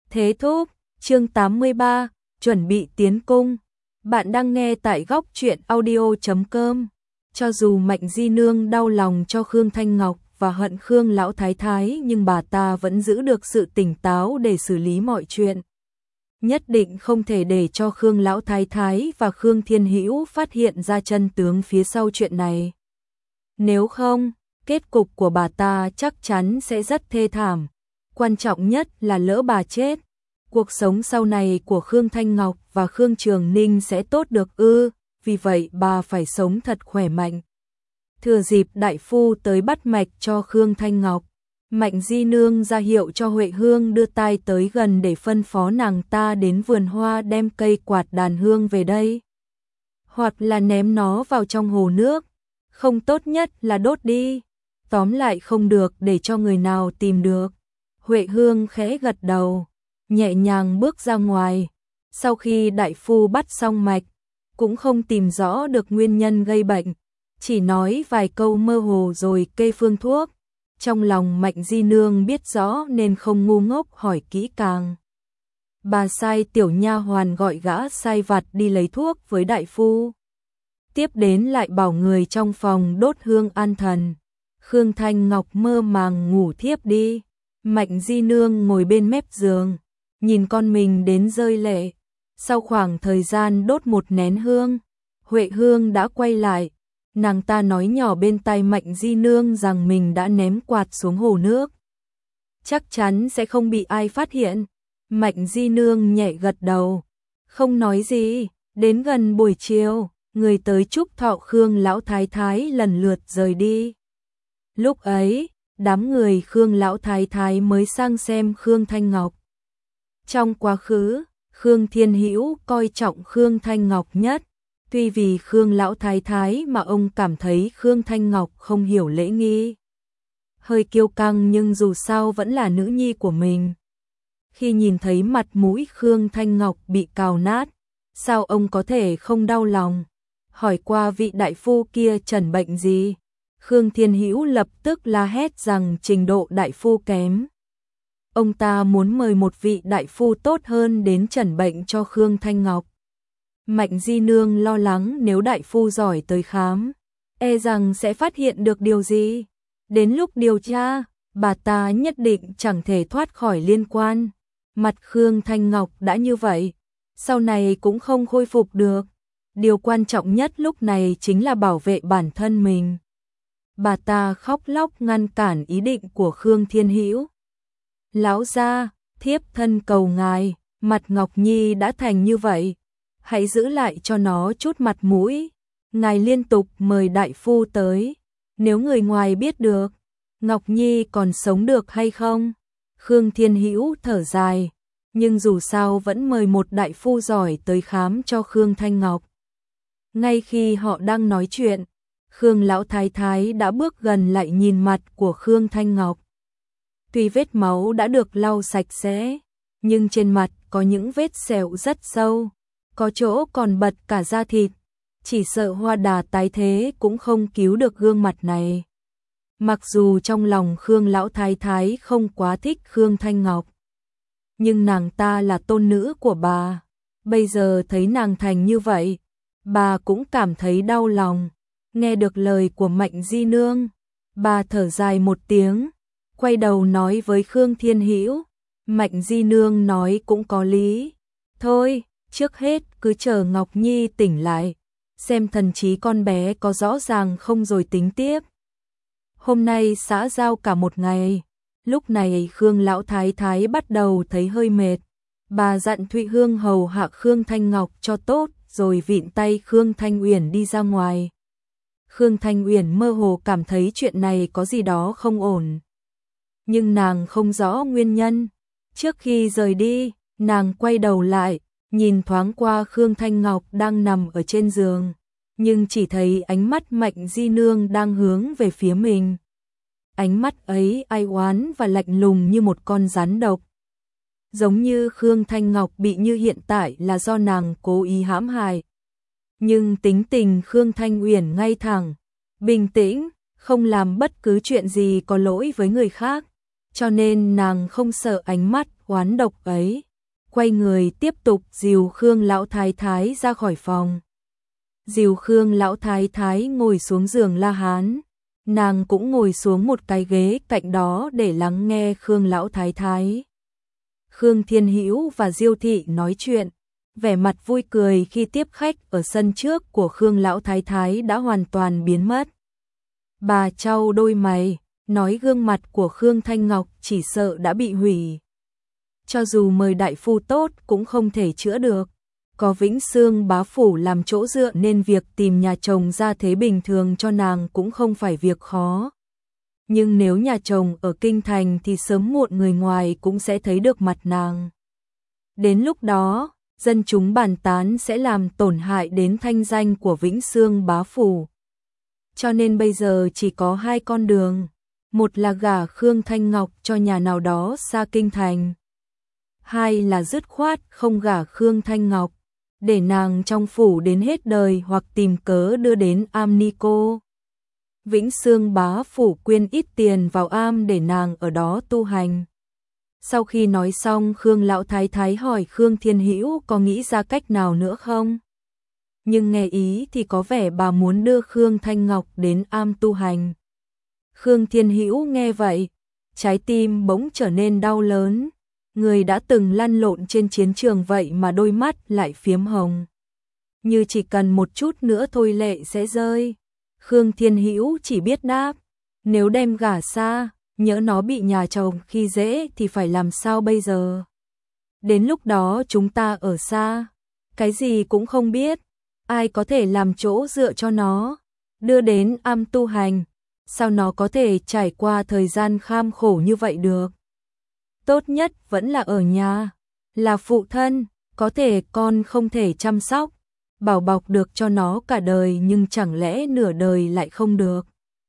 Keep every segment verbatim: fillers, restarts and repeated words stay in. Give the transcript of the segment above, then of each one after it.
Thế thúc, chương tám mươi ba, chuẩn bị tiến cung. Bạn đang nghe tại góc truyện audio chấm com. Cho dù Mạnh Di Nương đau lòng cho Khương Thanh Ngọc và hận Khương Lão Thái Thái, nhưng bà ta vẫn giữ được sự tỉnh táo để xử lý mọi chuyện. Nhất định không thể để cho Khương Lão Thái Thái và Khương Thiên Hữu phát hiện ra chân tướng phía sau chuyện này. Nếu không, kết cục của bà ta chắc chắn sẽ rất thê thảm. Quan trọng nhất là lỡ bà chết, cuộc sống sau này của Khương Thanh Ngọc và Khương Trường Ninh sẽ tốt được ư, vì vậy bà phải sống thật khỏe mạnh. Thừa dịp đại phu tới bắt mạch cho Khương Thanh Ngọc, Mạnh Di Nương ra hiệu cho Huệ Hương đưa tai tới gần để phân phó nàng ta đến vườn hoa đem cây quạt đàn hương về đây. Hoặc là ném nó vào trong hồ nước, không, tốt nhất là đốt đi. Tóm lại không được để cho người nào tìm được. Huệ Hương khẽ gật đầu, nhẹ nhàng bước ra ngoài. Sau khi đại phu bắt xong mạch, cũng không tìm rõ được nguyên nhân gây bệnh, chỉ nói vài câu mơ hồ rồi kê phương thuốc. Trong lòng Mạnh Di Nương biết rõ nên không ngu ngốc hỏi kỹ càng. Bà sai tiểu nha hoàn gọi gã sai vặt đi lấy thuốc với đại phu. Tiếp đến lại bảo người trong phòng đốt hương an thần. Khương Thanh Ngọc mơ màng ngủ thiếp đi. Mạnh Di Nương ngồi bên mép giường, nhìn con mình đến rơi lệ. Sau khoảng thời gian đốt một nén hương, Huệ Hương đã quay lại. Nàng ta nói nhỏ bên tai Mạnh Di Nương rằng mình đã ném quạt xuống hồ nước. Chắc chắn sẽ không bị ai phát hiện. Mạnh Di Nương nhẹ gật đầu, không nói gì. Đến gần buổi chiều, người tới chúc thọ Khương Lão Thái Thái lần lượt rời đi. Lúc ấy, đám người Khương Lão Thái Thái mới sang xem Khương Thanh Ngọc. Trong quá khứ, Khương Thiên Hữu coi trọng Khương Thanh Ngọc nhất. Tuy vì Khương Lão Thái Thái mà ông cảm thấy Khương Thanh Ngọc không hiểu lễ nghi, hơi kiêu căng, nhưng dù sao vẫn là nữ nhi của mình. Khi nhìn thấy mặt mũi Khương Thanh Ngọc bị cào nát, sao ông có thể không đau lòng? Hỏi qua vị đại phu kia chẩn bệnh gì, Khương Thiên Hữu lập tức la hét rằng trình độ đại phu kém. Ông ta muốn mời một vị đại phu tốt hơn đến chẩn bệnh cho Khương Thanh Ngọc. Mạnh Di Nương lo lắng nếu đại phu giỏi tới khám, e rằng sẽ phát hiện được điều gì. Đến lúc điều tra, bà ta nhất định chẳng thể thoát khỏi liên quan. Mặt Khương Thanh Ngọc đã như vậy, sau này cũng không khôi phục được. Điều quan trọng nhất lúc này chính là bảo vệ bản thân mình. Bà ta khóc lóc ngăn cản ý định của Khương Thiên Hữu. Lão gia, thiếp thân cầu ngài, mặt Ngọc Nhi đã thành như vậy, hãy giữ lại cho nó chút mặt mũi. Ngài liên tục mời đại phu tới, nếu người ngoài biết được, Ngọc Nhi còn sống được hay không? Khương Thiên Hữu thở dài, nhưng dù sao vẫn mời một đại phu giỏi tới khám cho Khương Thanh Ngọc. Ngay khi họ đang nói chuyện, Khương Lão Thái Thái đã bước gần lại nhìn mặt của Khương Thanh Ngọc. Tuy vết máu đã được lau sạch sẽ, nhưng trên mặt có những vết sẹo rất sâu, có chỗ còn bật cả da thịt. Chỉ sợ hoa đà tái thế cũng không cứu được gương mặt này. Mặc dù trong lòng Khương Lão Thái Thái không quá thích Khương Thanh Ngọc, nhưng nàng ta là tôn nữ của bà. Bây giờ thấy nàng thành như vậy, bà cũng cảm thấy đau lòng. Nghe được lời của Mạnh Di Nương, bà thở dài một tiếng, quay đầu nói với Khương Thiên Hữu. Mạnh Di Nương nói cũng có lý. Thôi, trước hết cứ chờ Ngọc Nhi tỉnh lại, xem thần trí con bé có rõ ràng không rồi tính tiếp. Hôm nay xã giao cả một ngày, lúc này Khương Lão Thái Thái bắt đầu thấy hơi mệt. Bà dặn Thụy Hương hầu hạ Khương Thanh Ngọc cho tốt, rồi vịn tay Khương Thanh Uyển đi ra ngoài. Khương Thanh Uyển mơ hồ cảm thấy chuyện này có gì đó không ổn, nhưng nàng không rõ nguyên nhân. Trước khi rời đi, nàng quay đầu lại, nhìn thoáng qua Khương Thanh Ngọc đang nằm ở trên giường, nhưng chỉ thấy ánh mắt Mạnh Di Nương đang hướng về phía mình. Ánh mắt ấy ai oán và lạnh lùng như một con rắn độc. Giống như Khương Thanh Ngọc bị như hiện tại là do nàng cố ý hãm hại. Nhưng tính tình Khương Thanh Uyển ngay thẳng, bình tĩnh, không làm bất cứ chuyện gì có lỗi với người khác, cho nên nàng không sợ ánh mắt oán độc ấy, quay người tiếp tục dìu Khương lão thái thái ra khỏi phòng. Dìu Khương lão thái thái ngồi xuống giường La Hán, nàng cũng ngồi xuống một cái ghế cạnh đó để lắng nghe Khương lão thái thái. Khương Thiên Hữu và Diêu thị nói chuyện, vẻ mặt vui cười khi tiếp khách ở sân trước của Khương lão thái thái đã hoàn toàn biến mất. Bà chau đôi mày, nói gương mặt của Khương Thanh Ngọc chỉ sợ đã bị hủy. Cho dù mời đại phu tốt cũng không thể chữa được. Có Vĩnh Xương bá phủ làm chỗ dựa nên việc tìm nhà chồng ra thế bình thường cho nàng cũng không phải việc khó. Nhưng nếu nhà chồng ở kinh thành thì sớm muộn người ngoài cũng sẽ thấy được mặt nàng. Đến lúc đó, dân chúng bàn tán sẽ làm tổn hại đến thanh danh của Vĩnh Xương bá phủ. Cho nên bây giờ chỉ có hai con đường, một là gả Khương Thanh Ngọc cho nhà nào đó xa kinh thành, hai là dứt khoát không gả Khương Thanh Ngọc, để nàng trong phủ đến hết đời hoặc tìm cớ đưa đến am ni cô. Vĩnh Xương bá phủ quyên ít tiền vào am để nàng ở đó tu hành. Sau khi nói xong, Khương lão thái thái hỏi Khương Thiên Hữu có nghĩ ra cách nào nữa không? Nhưng nghe ý thì có vẻ bà muốn đưa Khương Thanh Ngọc đến am tu hành. Khương Thiên Hữu nghe vậy, trái tim bỗng trở nên đau lớn. Người đã từng lăn lộn trên chiến trường vậy mà đôi mắt lại phiếm hồng. Như chỉ cần một chút nữa thôi lệ sẽ rơi. Khương Thiên Hữu chỉ biết đáp, nếu đem gả xa, nhỡ nó bị nhà chồng khi dễ thì phải làm sao bây giờ? Đến lúc đó chúng ta ở xa, cái gì cũng không biết, ai có thể làm chỗ dựa cho nó, đưa đến am tu hành, sao nó có thể trải qua thời gian kham khổ như vậy được? Tốt nhất vẫn là ở nhà, là phụ thân, có thể con không thể chăm sóc, bảo bọc được cho nó cả đời nhưng chẳng lẽ nửa đời lại không được.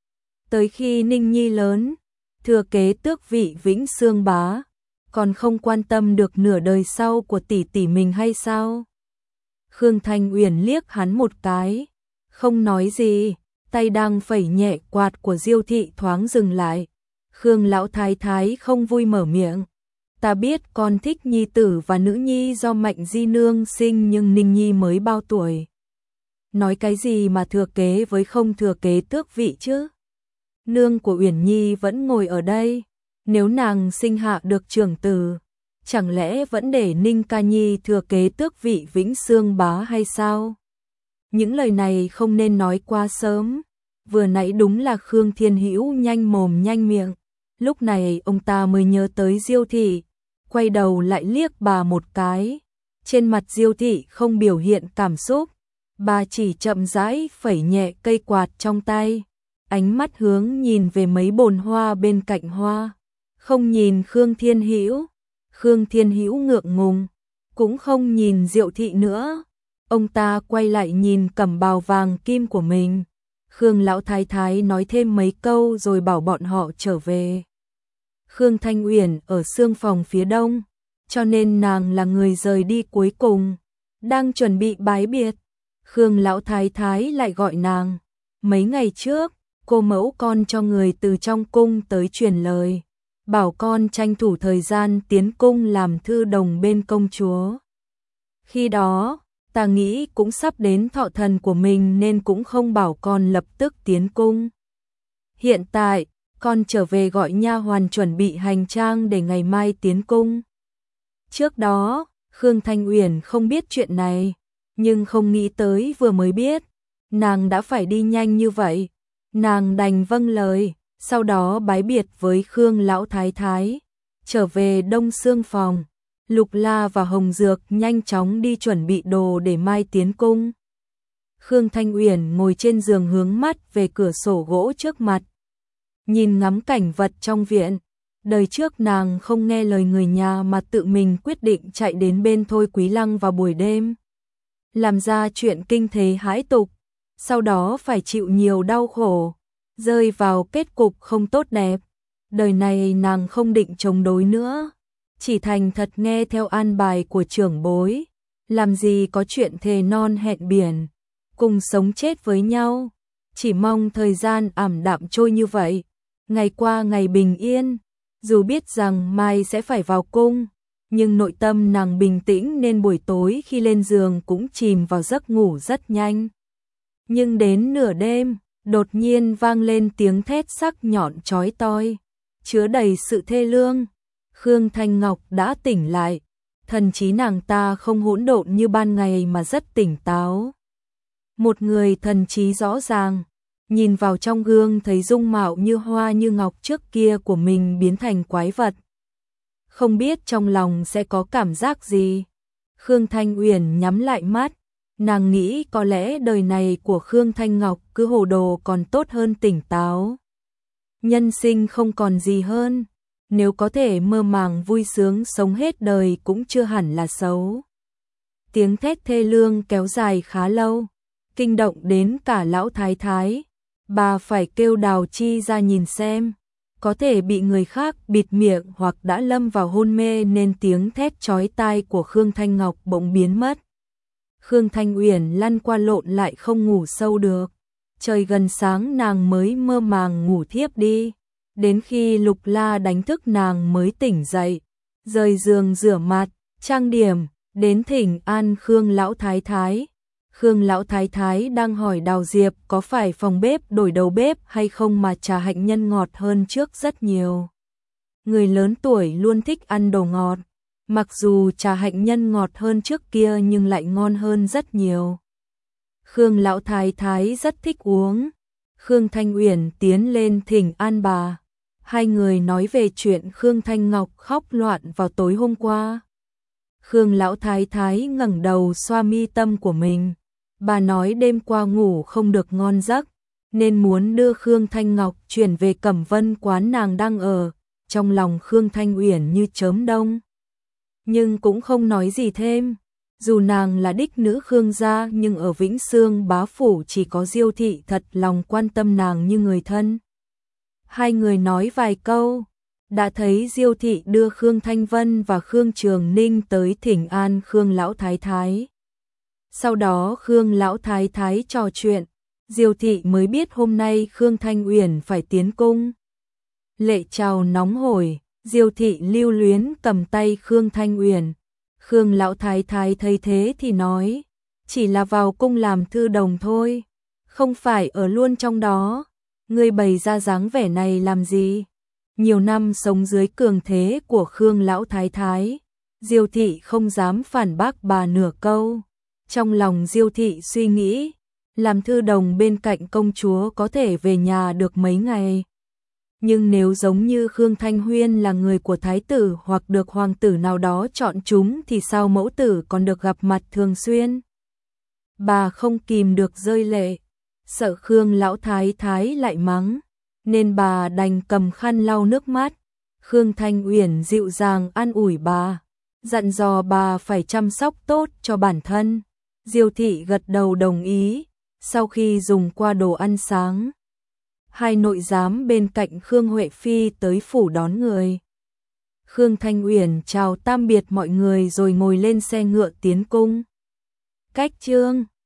Tới khi Ninh Nhi lớn, thừa kế tước vị Vĩnh Xương bá, còn không quan tâm được nửa đời sau của tỷ tỷ mình hay sao? Khương Thanh Uyển liếc hắn một cái, không nói gì, tay đang phẩy nhẹ quạt của Diêu thị thoáng dừng lại. Khương lão thái thái không vui mở miệng, ta biết con thích nhi tử và nữ nhi do Mạnh Di nương sinh, nhưng Ninh Nhi mới bao tuổi? Nói cái gì mà thừa kế với không thừa kế tước vị chứ? Nương của Uyển Nhi vẫn ngồi ở đây, nếu nàng sinh hạ được trưởng tử, chẳng lẽ vẫn để Ninh Ca Nhi thừa kế tước vị Vĩnh Xương bá hay sao? Những lời này không nên nói quá sớm. Vừa nãy đúng là Khương Thiên Hữu nhanh mồm nhanh miệng, lúc này ông ta mới nhớ tới Diêu thị, quay đầu lại liếc bà một cái. Trên mặt Diêu thị không biểu hiện cảm xúc, bà chỉ chậm rãi phẩy nhẹ cây quạt trong tay, ánh mắt hướng nhìn về mấy bồn hoa bên cạnh hoa, không nhìn Khương Thiên Hữu. Khương Thiên Hữu ngượng ngùng, cũng không nhìn Diệu thị nữa. Ông ta quay lại nhìn cẩm bào vàng kim của mình. Khương lão thái thái nói thêm mấy câu rồi bảo bọn họ trở về. Khương Thanh Uyển ở xương phòng phía đông, cho nên nàng là người rời đi cuối cùng, đang chuẩn bị bái biệt. Khương lão thái thái lại gọi nàng. Mấy ngày trước, cô mẫu con cho người từ trong cung tới truyền lời, bảo con tranh thủ thời gian tiến cung làm thư đồng bên công chúa. Khi đó, ta nghĩ cũng sắp đến thọ thần của mình nên cũng không bảo con lập tức tiến cung. Hiện tại, con trở về gọi nha hoàn chuẩn bị hành trang để ngày mai tiến cung. Trước đó, Khương Thanh Uyển không biết chuyện này, nhưng không nghĩ tới vừa mới biết, nàng đã phải đi nhanh như vậy. Nàng đành vâng lời, sau đó bái biệt với Khương lão thái thái, trở về Đông Xương phòng. Lục La và Hồng Dược nhanh chóng đi chuẩn bị đồ để mai tiến cung. Khương Thanh Uyển ngồi trên giường hướng mắt về cửa sổ gỗ trước mặt, nhìn ngắm cảnh vật trong viện. Đời trước nàng không nghe lời người nhà mà tự mình quyết định chạy đến bên Thôi Quý Lăng vào buổi đêm, làm ra chuyện kinh thế hãi tục, sau đó phải chịu nhiều đau khổ, rơi vào kết cục không tốt đẹp. Đời này nàng không định chống đối nữa, chỉ thành thật nghe theo an bài của trưởng bối, làm gì có chuyện thề non hẹn biển, cùng sống chết với nhau. Chỉ mong thời gian ảm đạm trôi như vậy, ngày qua ngày bình yên, dù biết rằng mai sẽ phải vào cung, nhưng nội tâm nàng bình tĩnh nên buổi tối khi lên giường cũng chìm vào giấc ngủ rất nhanh. Nhưng đến nửa đêm, đột nhiên vang lên tiếng thét sắc nhọn chói tai, chứa đầy sự thê lương. Khương Thanh Ngọc đã tỉnh lại, thần trí nàng ta không hỗn độn như ban ngày mà rất tỉnh táo. Một người thần trí rõ ràng, nhìn vào trong gương thấy dung mạo như hoa như ngọc trước kia của mình biến thành quái vật. Không biết trong lòng sẽ có cảm giác gì. Khương Thanh Uyển nhắm lại mắt, nàng nghĩ có lẽ đời này của Khương Thanh Ngọc cứ hồ đồ còn tốt hơn tỉnh táo. Nhân sinh không còn gì hơn, nếu có thể mơ màng vui sướng sống hết đời cũng chưa hẳn là xấu. Tiếng thét thê lương kéo dài khá lâu, kinh động đến cả lão thái thái. Bà phải kêu Đào Chi ra nhìn xem, có thể bị người khác bịt miệng hoặc đã lâm vào hôn mê nên tiếng thét chói tai của Khương Thanh Ngọc bỗng biến mất. Khương Thanh Uyển lăn qua lộn lại không ngủ sâu được. Trời gần sáng nàng mới mơ màng ngủ thiếp đi. Đến khi Lục La đánh thức nàng mới tỉnh dậy, rời giường rửa mặt, trang điểm, đến thỉnh an Khương lão thái thái. Khương lão thái thái đang hỏi Đào Diệp có phải phòng bếp đổi đầu bếp hay không mà trà hạnh nhân ngọt hơn trước rất nhiều. Người lớn tuổi luôn thích ăn đồ ngọt, mặc dù trà hạnh nhân ngọt hơn trước kia nhưng lại ngon hơn rất nhiều. Khương lão thái thái rất thích uống. Khương Thanh Uyển tiến lên thỉnh an bà. Hai người nói về chuyện Khương Thanh Ngọc khóc loạn vào tối hôm qua. Khương lão thái thái ngẩng đầu xoa mi tâm của mình. Bà nói đêm qua ngủ không được ngon giấc, nên muốn đưa Khương Thanh Ngọc chuyển về Cẩm Vân quán nàng đang ở. Trong lòng Khương Thanh Uyển như chớm đông, nhưng cũng không nói gì thêm. Dù nàng là đích nữ Khương gia nhưng ở Vĩnh Xương bá phủ chỉ có Diêu thị thật lòng quan tâm nàng như người thân. Hai người nói vài câu, đã thấy Diêu thị đưa Khương Thanh Vân và Khương Trường Ninh tới thỉnh an Khương lão thái thái. Sau đó Khương lão thái thái trò chuyện, Diêu thị mới biết hôm nay Khương Thanh Uyển phải tiến cung. Lệ trào nóng hổi, Diêu thị lưu luyến cầm tay Khương Thanh Uyển. Khương lão thái thái thấy thế thì nói, chỉ là vào cung làm thư đồng thôi, không phải ở luôn trong đó. Ngươi bày ra dáng vẻ này làm gì? Nhiều năm sống dưới cường thế của Khương lão thái thái, Diêu thị không dám phản bác bà nửa câu. Trong lòng Diêu thị suy nghĩ, làm thư đồng bên cạnh công chúa có thể về nhà được mấy ngày. Nhưng nếu giống như Khương Thanh Huyên là người của thái tử hoặc được hoàng tử nào đó chọn chúng thì sao mẫu tử còn được gặp mặt thường xuyên? Bà không kìm được rơi lệ, sợ Khương lão thái thái lại mắng, nên bà đành cầm khăn lau nước mắt. Khương Thanh Uyển dịu dàng an ủi bà, dặn dò bà phải chăm sóc tốt cho bản thân. Diêu thị gật đầu đồng ý. Sau khi dùng qua đồ ăn sáng, hai nội giám bên cạnh Khương Huệ Phi tới phủ đón người. Khương Thanh Uyển chào tạm biệt mọi người rồi ngồi lên xe ngựa tiến cung. Cách chương